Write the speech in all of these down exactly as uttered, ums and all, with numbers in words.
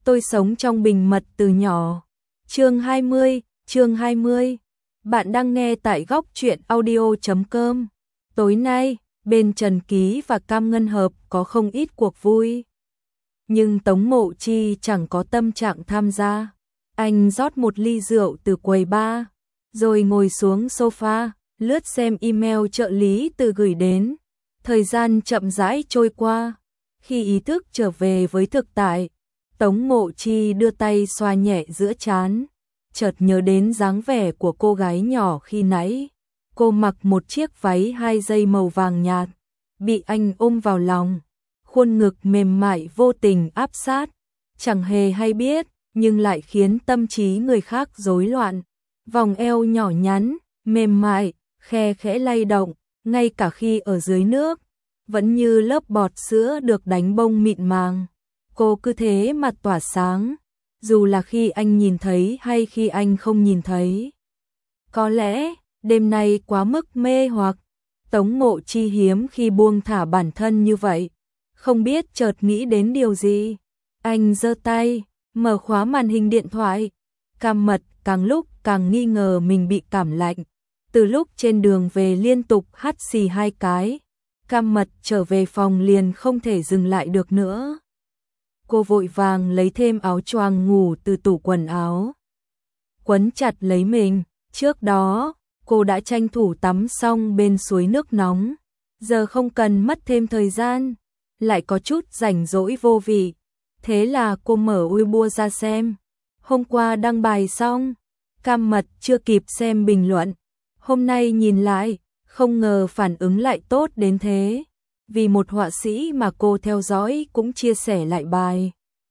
Tôi sống trong bình mật từ nhỏ. Chương hai mươi, chương hai mươi. Bạn đang nghe tại góc truyện audio chấm com. Tối nay, bên Trần Ký và Cam Ngân Hợp có không ít cuộc vui. Nhưng Tống Mộ Chi chẳng có tâm trạng tham gia. Anh rót một ly rượu từ quầy bar, rồi ngồi xuống sofa, lướt xem email trợ lý từ gửi đến. Thời gian chậm rãi trôi qua. Khi ý thức trở về với thực tại, Tống Mộ Chi đưa tay xoa nhẹ giữa trán, chợt nhớ đến dáng vẻ của cô gái nhỏ khi nãy. Cô mặc một chiếc váy hai dây màu vàng nhạt, bị anh ôm vào lòng, khuôn ngực mềm mại vô tình áp sát, chẳng hề hay biết, nhưng lại khiến tâm trí người khác rối loạn. Vòng eo nhỏ nhắn, mềm mại, khe khẽ lay động, ngay cả khi ở dưới nước, vẫn như lớp bọt sữa được đánh bông mịn màng. Cô cứ thế mà tỏa sáng, dù là khi anh nhìn thấy hay khi anh không nhìn thấy. Có lẽ, đêm nay quá mức mê hoặc, Tống Mộ Chi hiếm khi buông thả bản thân như vậy. Không biết chợt nghĩ đến điều gì. Anh giơ tay, mở khóa màn hình điện thoại. Cam Mật càng lúc càng nghi ngờ mình bị cảm lạnh. Từ lúc trên đường về liên tục hắt xì hai cái, Cam Mật trở về phòng liền không thể dừng lại được nữa. Cô vội vàng lấy thêm áo choàng ngủ từ tủ quần áo, quấn chặt lấy mình. Trước đó, cô đã tranh thủ tắm xong bên suối nước nóng, giờ không cần mất thêm thời gian, lại có chút rảnh rỗi vô vị. Thế là cô mở Weibo ra xem. Hôm qua đăng bài xong, Cam Mật chưa kịp xem bình luận. Hôm nay nhìn lại, không ngờ phản ứng lại tốt đến thế. Vì một họa sĩ mà cô theo dõi cũng chia sẻ lại bài,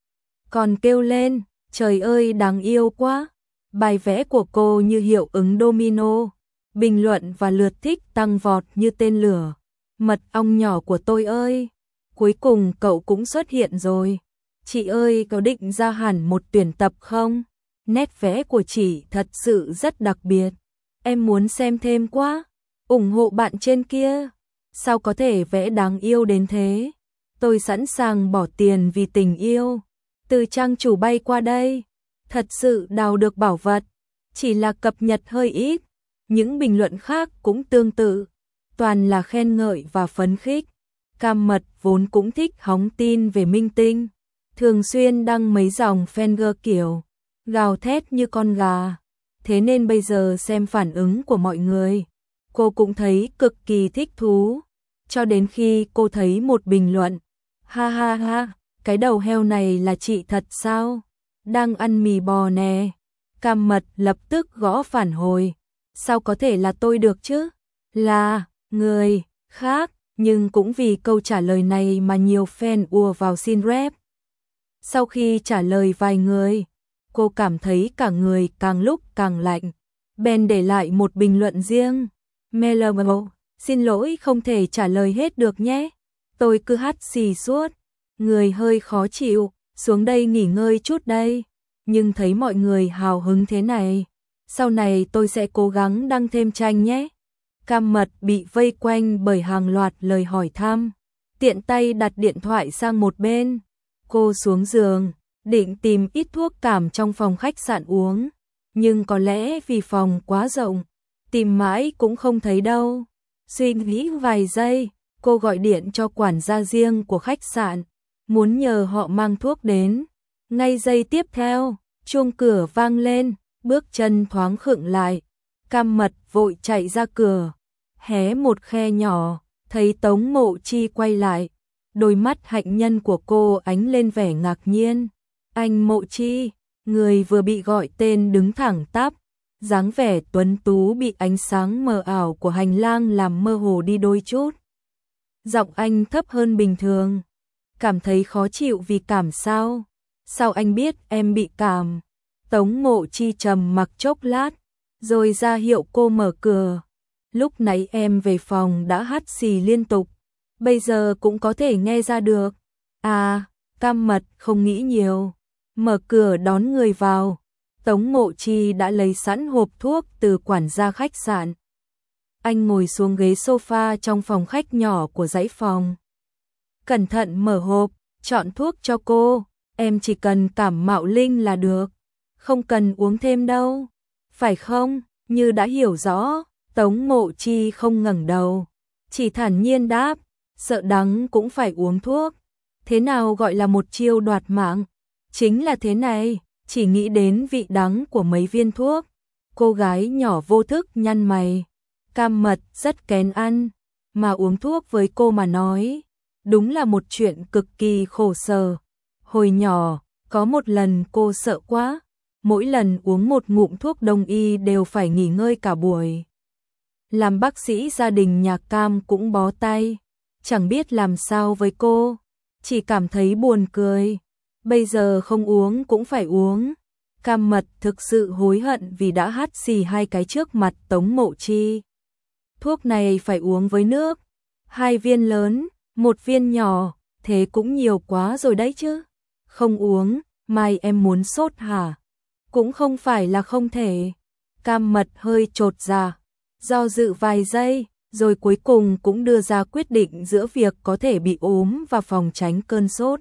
còn kêu lên, trời ơi đáng yêu quá. Bài vẽ của cô như hiệu ứng domino, bình luận và lượt thích tăng vọt như tên lửa. Mật ong nhỏ của tôi ơi, cuối cùng cậu cũng xuất hiện rồi. Chị ơi, có định ra hẳn một tuyển tập không? Nét vẽ của chị thật sự rất đặc biệt. Em muốn xem thêm quá. Ủng hộ bạn trên kia. Sao có thể vẽ đáng yêu đến thế? Tôi sẵn sàng bỏ tiền vì tình yêu. Từ trang chủ bay qua đây, thật sự đào được bảo vật, chỉ là cập nhật hơi ít. Những bình luận khác cũng tương tự, toàn là khen ngợi và phấn khích. Cam Mật vốn cũng thích hóng tin về minh tinh, thường xuyên đăng mấy dòng fan kiểu gào thét như con gà. Thế nên bây giờ xem phản ứng của mọi người, cô cũng thấy cực kỳ thích thú. Cho đến khi cô thấy một bình luận, ha ha ha, cái đầu heo này là chị thật sao? Đang ăn mì bò nè. Cam Mật lập tức gõ phản hồi. Sao có thể là tôi được chứ? Là người khác. Nhưng cũng vì câu trả lời này mà nhiều fan ùa vào xin rep. Sau khi trả lời vài người, cô cảm thấy cả người càng lúc càng lạnh. Bèn để lại một bình luận riêng. Melabo, xin lỗi không thể trả lời hết được nhé. Tôi cứ hắt xì suốt. Người hơi khó chịu, xuống đây nghỉ ngơi chút đây. Nhưng thấy mọi người hào hứng thế này, sau này tôi sẽ cố gắng đăng thêm tranh nhé. Cam Mật bị vây quanh bởi hàng loạt lời hỏi thăm, tiện tay đặt điện thoại sang một bên. Cô xuống giường, định tìm ít thuốc cảm trong phòng khách sạn uống, nhưng có lẽ vì phòng quá rộng, tìm mãi cũng không thấy đâu. Suy nghĩ vài giây, cô gọi điện cho quản gia riêng của khách sạn, muốn nhờ họ mang thuốc đến. Ngay giây tiếp theo, chuông cửa vang lên, bước chân thoáng khựng lại. Cam Mật vội chạy ra cửa, hé một khe nhỏ, thấy Tống Mộ Chi quay lại. Đôi mắt hạnh nhân của cô ánh lên vẻ ngạc nhiên. Anh Mộ Chi, người vừa bị gọi tên đứng thẳng tắp, dáng vẻ tuấn tú bị ánh sáng mờ ảo của hành lang làm mơ hồ đi đôi chút. Giọng anh thấp hơn bình thường. Cảm thấy khó chịu vì cảm sao? Sao anh biết em bị cảm? Tống Mộ Chi trầm mặc chốc lát, rồi ra hiệu cô mở cửa. Lúc nãy em về phòng đã hắt xì liên tục, bây giờ cũng có thể nghe ra được. À, Cam Mật không nghĩ nhiều, mở cửa đón người vào. Tống Mộ Chi đã lấy sẵn hộp thuốc từ quản gia khách sạn. Anh ngồi xuống ghế sofa trong phòng khách nhỏ của dãy phòng, cẩn thận mở hộp, chọn thuốc cho cô. em chỉ cần cảm mạo linh là được, không cần uống thêm đâu, phải không? Như đã hiểu rõ, Tống Mộ Chi không ngẩng đầu, chỉ thản nhiên đáp, sợ đắng cũng phải uống thuốc. Thế nào gọi là một chiêu đoạt mạng? Chính là thế này, chỉ nghĩ đến vị đắng của mấy viên thuốc. Cô gái nhỏ vô thức nhăn mày, cam mật rất kén ăn, mà uống thuốc với cô mà nói, đúng là một chuyện cực kỳ khổ sở. Hồi nhỏ, có một lần cô sợ quá, mỗi lần uống một ngụm thuốc đông y đều phải nghỉ ngơi cả buổi. Làm bác sĩ gia đình nhà Cam cũng bó tay, chẳng biết làm sao với cô, chỉ cảm thấy buồn cười. Bây giờ không uống cũng phải uống. Cam Mật thực sự hối hận vì đã hắt xì hai cái trước mặt Tống Mộ Chi. Thuốc này phải uống với nước, hai viên lớn, một viên nhỏ, thế cũng nhiều quá rồi đấy chứ. Không uống, mai em muốn sốt hả? Cũng không phải là không thể. Cam Mật hơi chột dạ, do dự vài giây, rồi cuối cùng cũng đưa ra quyết định giữa việc có thể bị ốm và phòng tránh cơn sốt.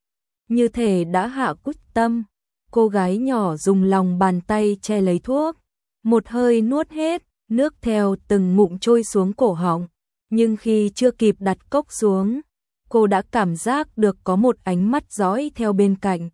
Như thể đã hạ quyết tâm, cô gái nhỏ dùng lòng bàn tay che lấy thuốc, một hơi nuốt hết, nước theo từng ngụm trôi xuống cổ họng, nhưng khi chưa kịp đặt cốc xuống, cô đã cảm giác được có một ánh mắt dõi theo bên cạnh.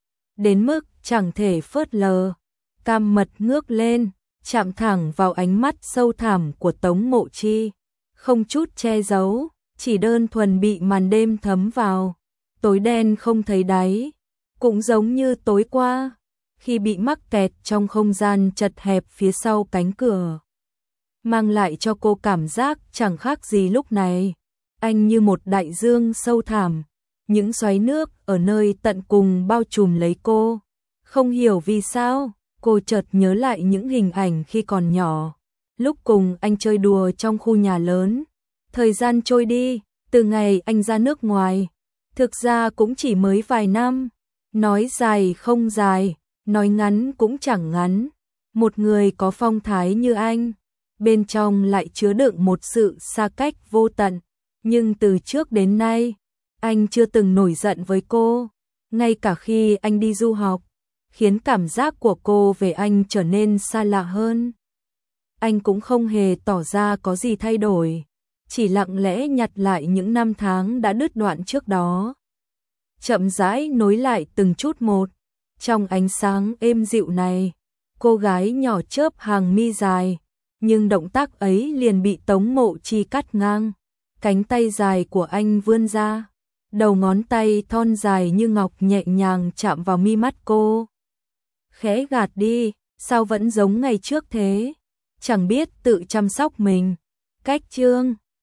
Đến mức chẳng thể phớt lờ, Cam Mật ngước lên, chạm thẳng vào ánh mắt sâu thẳm của Tống Mộ Chi, không chút che giấu, chỉ đơn thuần bị màn đêm thấm vào, tối đen không thấy đáy, cũng giống như tối qua, khi bị mắc kẹt trong không gian chật hẹp phía sau cánh cửa, mang lại cho cô cảm giác chẳng khác gì lúc này. Anh như một đại dương sâu thẳm, những xoáy nước ở nơi tận cùng bao trùm lấy cô. Không hiểu vì sao, cô chợt nhớ lại những hình ảnh khi còn nhỏ, lúc cùng anh chơi đùa trong khu nhà lớn. Thời gian trôi đi, từ ngày anh ra nước ngoài, thực ra cũng chỉ mới vài năm, nói dài không dài, nói ngắn cũng chẳng ngắn. Một người có phong thái như anh, bên trong lại chứa đựng một sự xa cách vô tận. Nhưng từ trước đến nay, anh chưa từng nổi giận với cô, ngay cả khi anh đi du học, khiến cảm giác của cô về anh trở nên xa lạ hơn. Anh cũng không hề tỏ ra có gì thay đổi, chỉ lặng lẽ nhặt lại những năm tháng đã đứt đoạn trước đó. Chậm rãi nối lại từng chút một, trong ánh sáng êm dịu này, cô gái nhỏ chớp hàng mi dài, nhưng động tác ấy liền bị Tống Mộ Chi cắt ngang. Cánh tay dài của anh vươn ra, đầu ngón tay thon dài như ngọc nhẹ nhàng chạm vào mi mắt cô. Khẽ gạt đi, sao vẫn giống ngày trước thế? Chẳng biết tự chăm sóc mình. Cách chương